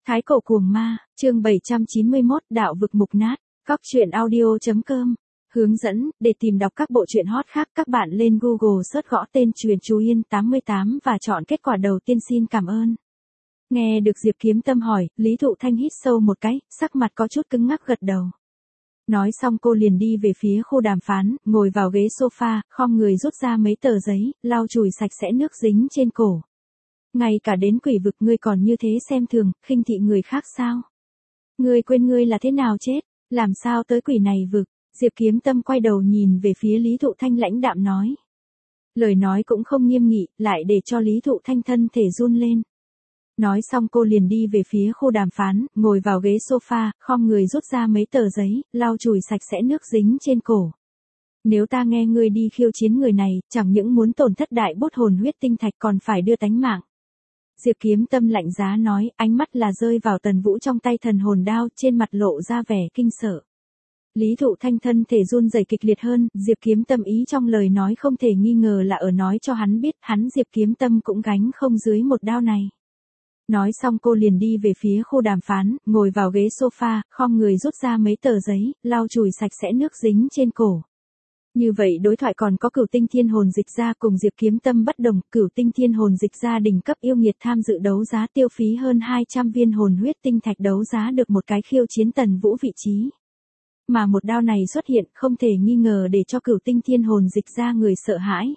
Thái cổ cuồng ma, chương 791, đạo vực mục nát, Cóc truyện audio.com. Hướng dẫn, để tìm đọc các bộ truyện hot khác các bạn lên Google search gõ tên Truyện Chú Yên 88 và chọn kết quả đầu tiên xin cảm ơn. Nghe được Diệp Kiếm Tâm hỏi, Lý Thụ Thanh hít sâu một cái, sắc mặt có chút cứng ngắc gật đầu. Nói xong cô liền đi về phía khu đàm phán, ngồi vào ghế sofa, khom người rút ra mấy tờ giấy, lau chùi sạch sẽ nước dính trên cổ. Ngay cả đến quỷ vực ngươi còn như thế xem thường, khinh thị người khác sao? Ngươi quên ngươi là thế nào chết, làm sao tới quỷ này vực? Diệp Kiếm Tâm quay đầu nhìn về phía Lý Thụ Thanh lãnh đạm nói. Lời nói cũng không nghiêm nghị, lại để cho Lý Thụ Thanh thân thể run lên. Nói xong cô liền đi về phía khu đàm phán, ngồi vào ghế sofa, khom người rút ra mấy tờ giấy, lau chùi sạch sẽ nước dính trên cổ. Nếu ta nghe ngươi đi khiêu chiến người này, chẳng những muốn tổn thất đại bút hồn huyết tinh thạch còn phải đưa tánh mạng. Diệp Kiếm Tâm lạnh giá nói, ánh mắt là rơi vào Tần Vũ trong tay thần hồn đao, trên mặt lộ ra vẻ kinh sợ. Lý Thụ Thanh thân thể run rẩy kịch liệt hơn, Diệp Kiếm Tâm ý trong lời nói không thể nghi ngờ là ở nói cho hắn biết, hắn Diệp Kiếm Tâm cũng gánh không dưới một đao này. Nói xong cô liền đi về phía khu đàm phán, ngồi vào ghế sofa, khom người rút ra mấy tờ giấy, lau chùi sạch sẽ nước dính trên cổ. Như vậy đối thoại còn có Cửu Tinh Thiên Hồn Dịch Ra cùng Diệp Kiếm Tâm bất đồng, Cửu Tinh Thiên Hồn Dịch Ra đỉnh cấp yêu nghiệt tham dự đấu giá tiêu phí hơn 200 viên hồn huyết tinh thạch đấu giá được một cái khiêu chiến Tần Vũ vị trí. Mà một đao này xuất hiện không thể nghi ngờ để cho Cửu Tinh Thiên Hồn Dịch Ra người sợ hãi.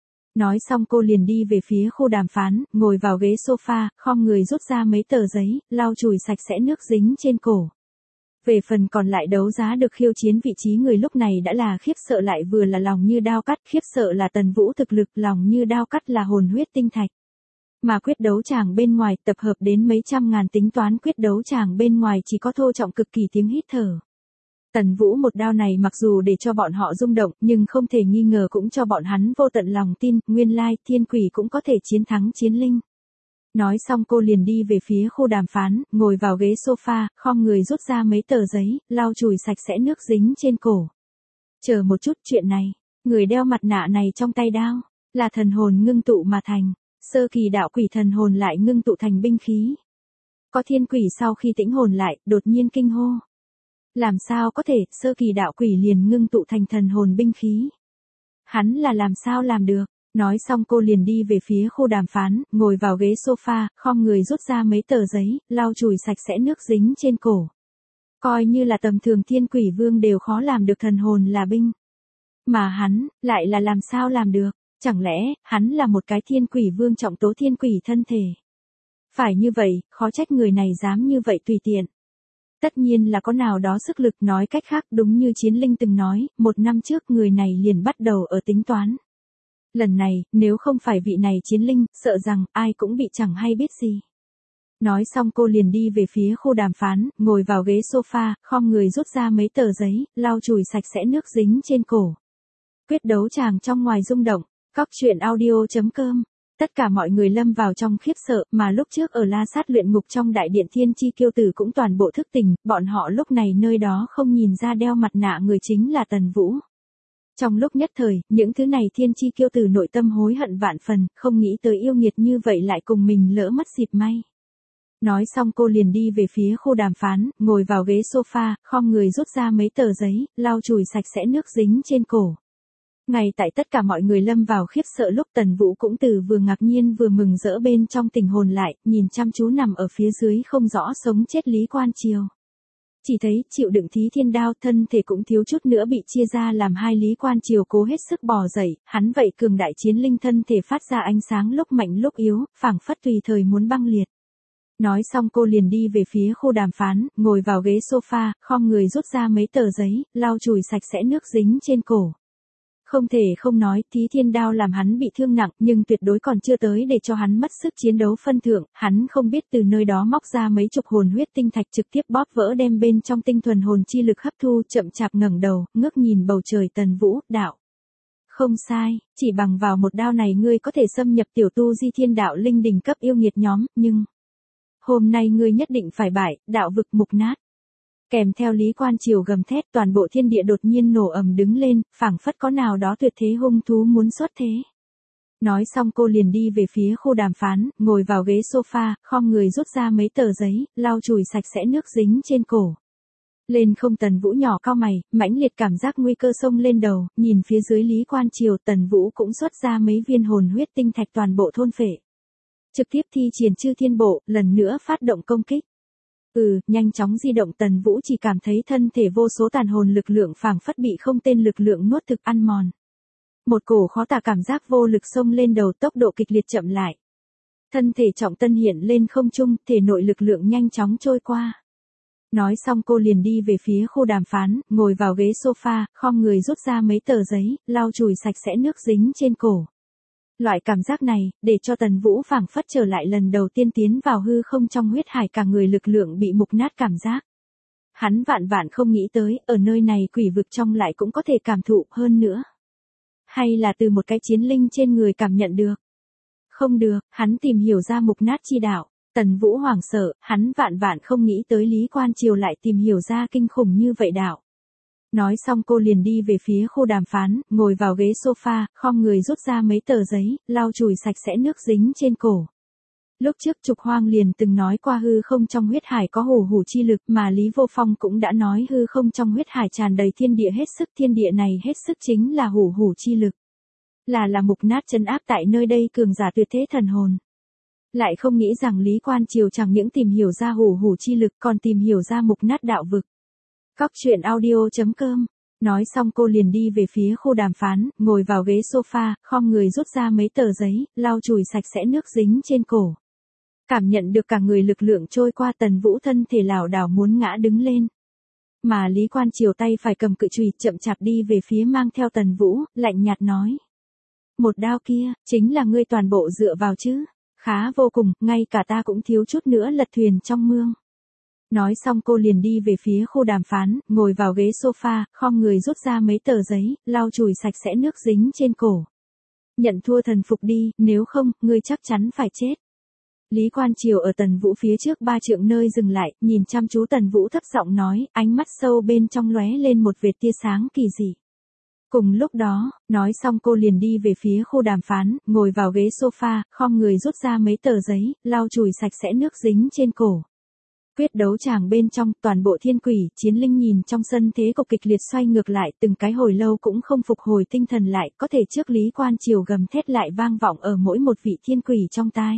Nói xong cô liền đi về phía khu đàm phán, ngồi vào ghế sofa, khom người rút ra mấy tờ giấy, lau chùi sạch sẽ nước dính trên cổ. Về phần còn lại đấu giá được khiêu chiến vị trí người lúc này đã là khiếp sợ lại vừa là lòng như đao cắt, khiếp sợ là Tần Vũ thực lực, lòng như đao cắt là hồn huyết tinh thạch. Mà quyết đấu tràng bên ngoài tập hợp đến mấy trăm ngàn tính toán quyết đấu tràng bên ngoài chỉ có thô trọng cực kỳ tiếng hít thở. Tần Vũ một đao này mặc dù để cho bọn họ rung động nhưng không thể nghi ngờ cũng cho bọn hắn vô tận lòng tin, nguyên lai thiên quỷ cũng có thể chiến thắng chiến linh. Nói xong cô liền đi về phía khu đàm phán, ngồi vào ghế sofa, khom người rút ra mấy tờ giấy, lau chùi sạch sẽ nước dính trên cổ. Chờ một chút, chuyện này, người đeo mặt nạ này trong tay đao, là thần hồn ngưng tụ mà thành, sơ kỳ đạo quỷ thần hồn lại ngưng tụ thành binh khí. Có thiên quỷ sau khi tĩnh hồn lại, đột nhiên kinh hô. Làm sao có thể, sơ kỳ đạo quỷ liền ngưng tụ thành thần hồn binh khí? Hắn là làm sao làm được? Nói xong cô liền đi về phía khu đàm phán, ngồi vào ghế sofa, khom người rút ra mấy tờ giấy, lau chùi sạch sẽ nước dính trên cổ. Coi như là tầm thường thiên quỷ vương đều khó làm được thần hồn là binh. Mà hắn, lại là làm sao làm được? Chẳng lẽ, hắn là một cái thiên quỷ vương trọng tố thiên quỷ thân thể? Phải như vậy, khó trách người này dám như vậy tùy tiện. Tất nhiên là có nào đó sức lực, nói cách khác đúng như Chiến Linh từng nói, 1 năm trước người này liền bắt đầu ở tính toán. Lần này, nếu không phải vị này Chiến Linh, sợ rằng ai cũng bị chẳng hay biết gì. Nói xong cô liền đi về phía khu đàm phán, ngồi vào ghế sofa, khom người rút ra mấy tờ giấy, lau chùi sạch sẽ nước dính trên cổ. Quyết đấu tràng trong ngoài rung động, Cóc truyện audio.com. Tất cả mọi người lâm vào trong khiếp sợ, mà lúc trước ở La Sát luyện ngục trong đại điện Thiên Chi Kiêu Tử cũng toàn bộ thức tỉnh, bọn họ lúc này nơi đó không nhìn ra đeo mặt nạ người chính là Tần Vũ. Trong lúc nhất thời, những thứ này Thiên Chi Kiêu Tử nội tâm hối hận vạn phần, không nghĩ tới yêu nghiệt như vậy lại cùng mình lỡ mất dịp may. Nói xong cô liền đi về phía khu đàm phán, ngồi vào ghế sofa, khom người rút ra mấy tờ giấy, lau chùi sạch sẽ nước dính trên cổ. Ngay tại tất cả mọi người lâm vào khiếp sợ lúc Tần Vũ cũng từ vừa ngạc nhiên vừa mừng rỡ bên trong tình hồn lại, nhìn chăm chú nằm ở phía dưới không rõ sống chết Lý Quan Triều. Chỉ thấy chịu đựng Thí Thiên đao, thân thể cũng thiếu chút nữa bị chia ra làm hai, Lý Quan Triều cố hết sức bò dậy, hắn vậy cường đại chiến linh thân thể phát ra ánh sáng lúc mạnh lúc yếu, phảng phất tùy thời muốn băng liệt. Nói xong cô liền đi về phía khu đàm phán, ngồi vào ghế sofa, khom người rút ra mấy tờ giấy, lau chùi sạch sẽ nước dính trên cổ. Không thể không nói, Thí Thiên đao làm hắn bị thương nặng, nhưng tuyệt đối còn chưa tới để cho hắn mất sức chiến đấu phân thượng, hắn không biết từ nơi đó móc ra mấy chục hồn huyết tinh thạch trực tiếp bóp vỡ đem bên trong tinh thuần hồn chi lực hấp thu, chậm chạp ngẩng đầu, ngước nhìn bầu trời. Tần Vũ, đạo. Không sai, chỉ bằng vào một đao này ngươi có thể xâm nhập tiểu tu di thiên đạo linh đỉnh cấp yêu nghiệt nhóm, nhưng hôm nay ngươi nhất định phải bại, đạo vực mục nát. Kèm theo Lý Quan Triều gầm thét, toàn bộ thiên địa đột nhiên nổ ầm đứng lên, phảng phất có nào đó tuyệt thế hung thú muốn xuất thế. Nói xong cô liền đi về phía khu đàm phán, ngồi vào ghế sofa, khom người rút ra mấy tờ giấy, lau chùi sạch sẽ nước dính trên cổ. Lên không, Tần Vũ nhỏ cau mày, mãnh liệt cảm giác nguy cơ xông lên đầu, nhìn phía dưới Lý Quan Triều, Tần Vũ cũng xuất ra mấy viên hồn huyết tinh thạch toàn bộ thôn phệ. Trực tiếp thi triển Chư Thiên Bộ, lần nữa phát động công kích. Nhanh chóng di động, Tần Vũ chỉ cảm thấy thân thể vô số tàn hồn lực lượng phảng phất bị không tên lực lượng nuốt thực ăn mòn. Một cổ khó tả cảm giác vô lực xông lên đầu, tốc độ kịch liệt chậm lại. Thân thể trọng tân hiện lên không trung, thể nội lực lượng nhanh chóng trôi qua. Nói xong cô liền đi về phía khu đàm phán, ngồi vào ghế sofa, khom người rút ra mấy tờ giấy, lau chùi sạch sẽ nước dính trên cổ. Loại cảm giác này, để cho Tần Vũ phảng phất trở lại lần đầu tiên tiến vào hư không trong huyết hải, cả người lực lượng bị mục nát cảm giác. Hắn vạn vạn không nghĩ tới, ở nơi này quỷ vực trong lại cũng có thể cảm thụ hơn nữa. Hay là từ một cái chiến linh trên người cảm nhận được. Không được, hắn tìm hiểu ra mục nát chi đạo. Tần Vũ hoảng sợ, hắn vạn vạn không nghĩ tới Lý Quan Triều lại tìm hiểu ra kinh khủng như vậy đạo. Nói xong cô liền đi về phía khu đàm phán, ngồi vào ghế sofa, khom người rút ra mấy tờ giấy, lau chùi sạch sẽ nước dính trên cổ. Lúc trước Trục Hoang liền từng nói qua hư không trong huyết hải có hủ hủ chi lực, mà Lý Vô Phong cũng đã nói hư không trong huyết hải tràn đầy thiên địa hết sức, thiên địa này hết sức chính là hủ hủ chi lực. Là mục nát trấn áp tại nơi đây cường giả tuyệt thế thần hồn. Lại không nghĩ rằng Lý Quan Triều chẳng những tìm hiểu ra hủ hủ chi lực còn tìm hiểu ra mục nát đạo vực. Cóc truyện audio.com. Nói xong cô liền đi về phía khu đàm phán, ngồi vào ghế sofa, khom người rút ra mấy tờ giấy, lau chùi sạch sẽ nước dính trên cổ. Cảm nhận được cả người lực lượng trôi qua, Tần Vũ thân thể lảo đảo muốn ngã đứng lên. Mà Lý Quan Triều tay phải cầm cự chùy chậm chạp đi về phía mang theo Tần Vũ, lạnh nhạt nói. Một đao kia, chính là ngươi toàn bộ dựa vào chứ? Khá vô cùng, ngay cả ta cũng thiếu chút nữa lật thuyền trong mương. Nói xong cô liền đi về phía khu đàm phán, ngồi vào ghế sofa, khom người rút ra mấy tờ giấy, lau chùi sạch sẽ nước dính trên cổ. Nhận thua, thần phục đi, nếu không, ngươi chắc chắn phải chết. Lý Quan Triều ở Tần Vũ phía trước 3 trượng nơi dừng lại, nhìn chăm chú Tần Vũ thấp giọng nói, ánh mắt sâu bên trong lóe lên một vệt tia sáng kỳ dị. Cùng lúc đó, nói xong cô liền đi về phía khu đàm phán, ngồi vào ghế sofa, khom người rút ra mấy tờ giấy, lau chùi sạch sẽ nước dính trên cổ. Quyết đấu tràng bên trong, toàn bộ thiên quỷ, chiến linh nhìn trong sân thế cục kịch liệt xoay ngược lại, từng cái hồi lâu cũng không phục hồi tinh thần lại, có thể trước Lý Quan Triều gầm thét lại vang vọng ở mỗi một vị thiên quỷ trong tai.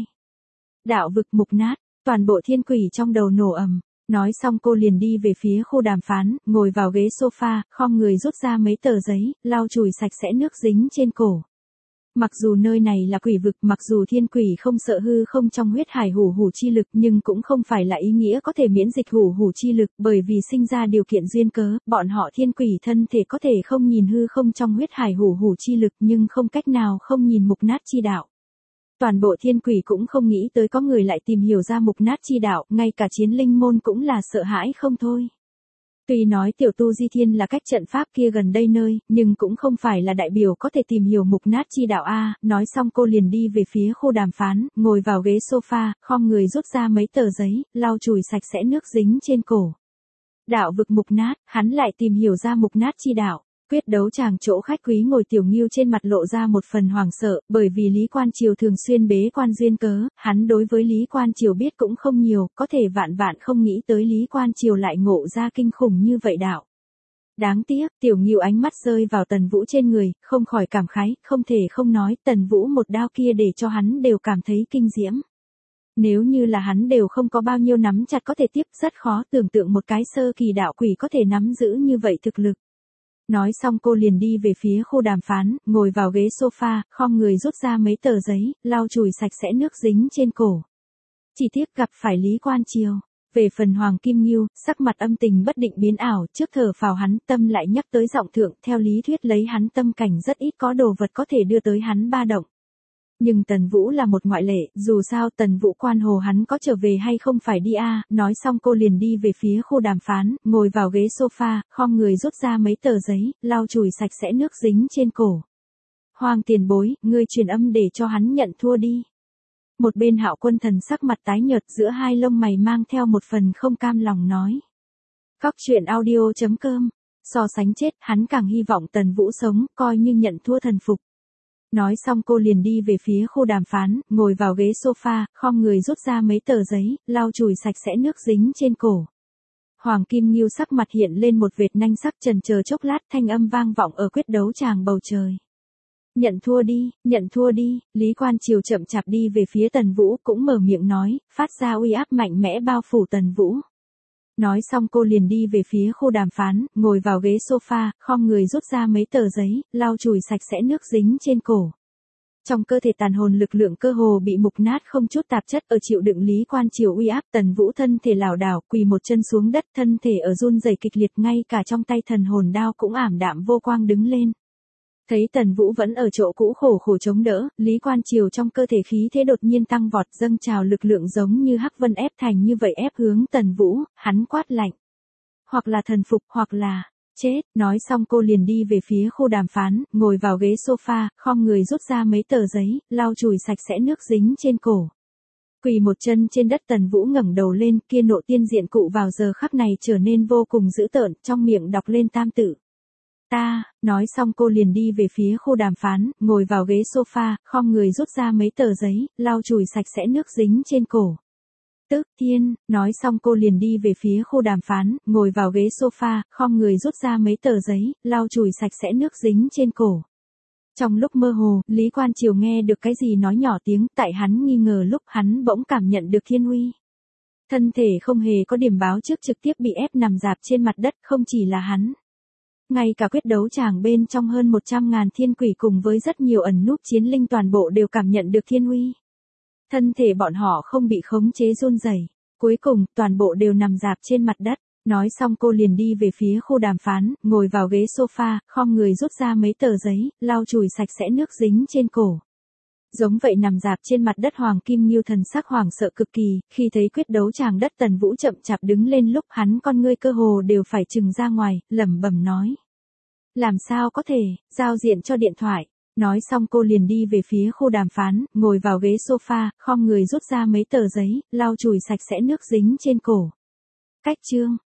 Đạo vực mục nát, toàn bộ thiên quỷ trong đầu nổ ầm. Nói xong cô liền đi về phía khu đàm phán, ngồi vào ghế sofa, khom người rút ra mấy tờ giấy, lau chùi sạch sẽ nước dính trên cổ. Mặc dù nơi này là quỷ vực, mặc dù thiên quỷ không sợ hư không trong huyết hải hủ hủ chi lực, nhưng cũng không phải là ý nghĩa có thể miễn dịch hủ hủ chi lực, bởi vì sinh ra điều kiện duyên cớ, bọn họ thiên quỷ thân thể có thể không nhìn hư không trong huyết hải hủ hủ chi lực, nhưng không cách nào không nhìn mục nát chi đạo. Toàn bộ thiên quỷ cũng không nghĩ tới có người lại tìm hiểu ra mục nát chi đạo, ngay cả chiến linh môn cũng là sợ hãi không thôi. Tuy nói tiểu tu di thiên là cách trận pháp kia gần đây nơi, nhưng cũng không phải là đại biểu có thể tìm hiểu mục nát chi đạo a. Nói xong cô liền đi về phía khu đàm phán, ngồi vào ghế sofa, khom người rút ra mấy tờ giấy, lau chùi sạch sẽ nước dính trên cổ. Đạo vực mục nát, hắn lại tìm hiểu ra mục nát chi đạo. Quyết đấu tràng chỗ khách quý ngồi Tiểu Ngưu trên mặt lộ ra một phần hoảng sợ, bởi vì Lý Quan Triều thường xuyên bế quan duyên cớ, hắn đối với Lý Quan Triều biết cũng không nhiều, có thể vạn vạn không nghĩ tới Lý Quan Triều lại ngộ ra kinh khủng như vậy đạo. Đáng tiếc, Tiểu Ngưu ánh mắt rơi vào Tần Vũ trên người, không khỏi cảm khái, không thể không nói, Tần Vũ một đao kia để cho hắn đều cảm thấy kinh diễm. Nếu như là hắn đều không có bao nhiêu nắm chặt có thể tiếp, rất khó tưởng tượng một cái sơ kỳ đạo quỷ có thể nắm giữ như vậy thực lực. Nói xong cô liền đi về phía khu đàm phán, ngồi vào ghế sofa, khom người rút ra mấy tờ giấy, lau chùi sạch sẽ nước dính trên cổ. Chỉ tiếc gặp phải Lý Quan Triều. Về phần Hoàng Kim Ngưu, sắc mặt âm tình bất định biến ảo, trước thở phào hắn tâm lại nhắc tới giọng thượng, theo lý thuyết lấy hắn tâm cảnh rất ít có đồ vật có thể đưa tới hắn ba động. Nhưng Tần Vũ là một ngoại lệ, dù sao Tần Vũ quan hồ hắn có trở về hay không phải đi a. Nói xong cô liền đi về phía khu đàm phán, ngồi vào ghế sofa, khom người rút ra mấy tờ giấy, lau chùi sạch sẽ nước dính trên cổ. Hoàng tiền bối, ngươi truyền âm để cho hắn nhận thua đi. Một bên Hạo Quân Thần sắc mặt tái nhợt, giữa hai lông mày mang theo một phần không cam lòng nói. Cóc truyện audio.com. So sánh chết, hắn càng hy vọng Tần Vũ sống, coi như nhận thua thần phục. Nói xong cô liền đi về phía khu đàm phán, ngồi vào ghế sofa, khom người rút ra mấy tờ giấy, lau chùi sạch sẽ nước dính trên cổ. Hoàng Kim Nghiêu sắc mặt hiện lên một vệt nanh sắc, chần chờ chốc lát, thanh âm vang vọng ở quyết đấu tràng bầu trời. Nhận thua đi, Lý Quan Triều chậm chạp đi về phía Tần Vũ, cũng mở miệng nói, phát ra uy áp mạnh mẽ bao phủ Tần Vũ. Nói xong cô liền đi về phía khu đàm phán, ngồi vào ghế sofa, khom người rút ra mấy tờ giấy, lau chùi sạch sẽ nước dính trên cổ. Trong cơ thể tàn hồn lực lượng cơ hồ bị mục nát không chút tạp chất, ở chịu đựng Lý Quan Triều uy áp, Tần Vũ thân thể lảo đảo, quỳ một chân xuống đất, thân thể ở run rẩy kịch liệt, ngay cả trong tay thần hồn đao cũng ảm đạm vô quang đứng lên. Thấy Tần Vũ vẫn ở chỗ cũ khổ khổ chống đỡ, Lý Quan Triều trong cơ thể khí thế đột nhiên tăng vọt, dâng trào lực lượng giống như hắc vân ép thành như vậy ép hướng Tần Vũ, hắn quát lạnh. Hoặc là thần phục, hoặc là chết. Nói xong cô liền đi về phía khu đàm phán, ngồi vào ghế sofa, khom người rút ra mấy tờ giấy, lau chùi sạch sẽ nước dính trên cổ. Quỳ một chân trên đất, Tần Vũ ngẩng đầu lên, kia nộ tiên diện cụ vào giờ khắc này trở nên vô cùng dữ tợn, trong miệng đọc lên tam tự. Nói xong cô liền đi về phía khu đàm phán, ngồi vào ghế sofa, khom người rút ra mấy tờ giấy, lau chùi sạch sẽ nước dính trên cổ. Tức Thiên, nói xong cô liền đi về phía khu đàm phán, ngồi vào ghế sofa, khom người rút ra mấy tờ giấy, lau chùi sạch sẽ nước dính trên cổ. Trong lúc mơ hồ, Lý Quan Triều nghe được cái gì nói nhỏ tiếng, tại hắn nghi ngờ lúc hắn bỗng cảm nhận được thiên uy. Thân thể không hề có điểm báo trước trực tiếp bị ép nằm rạp trên mặt đất, không chỉ là hắn. Ngay cả quyết đấu tràng bên trong hơn 100.000 thiên quỷ cùng với rất nhiều ẩn núp chiến linh toàn bộ đều cảm nhận được thiên uy. Thân thể bọn họ không bị khống chế run rẩy, cuối cùng toàn bộ đều nằm rạp trên mặt đất. Nói xong cô liền đi về phía khu đàm phán, ngồi vào ghế sofa, khom người rút ra mấy tờ giấy, lau chùi sạch sẽ nước dính trên cổ. Giống vậy nằm rạp trên mặt đất Hoàng Kim Nghiêu thần sắc hoảng sợ cực kỳ, khi thấy quyết đấu tràng đất Tần Vũ chậm chạp đứng lên lúc hắn con ngươi cơ hồ đều phải trừng ra ngoài, lẩm bẩm nói. Làm sao có thể, giao diện cho điện thoại. Nói xong cô liền đi về phía khu đàm phán, ngồi vào ghế sofa, khom người rút ra mấy tờ giấy, lau chùi sạch sẽ nước dính trên cổ. Cách chương.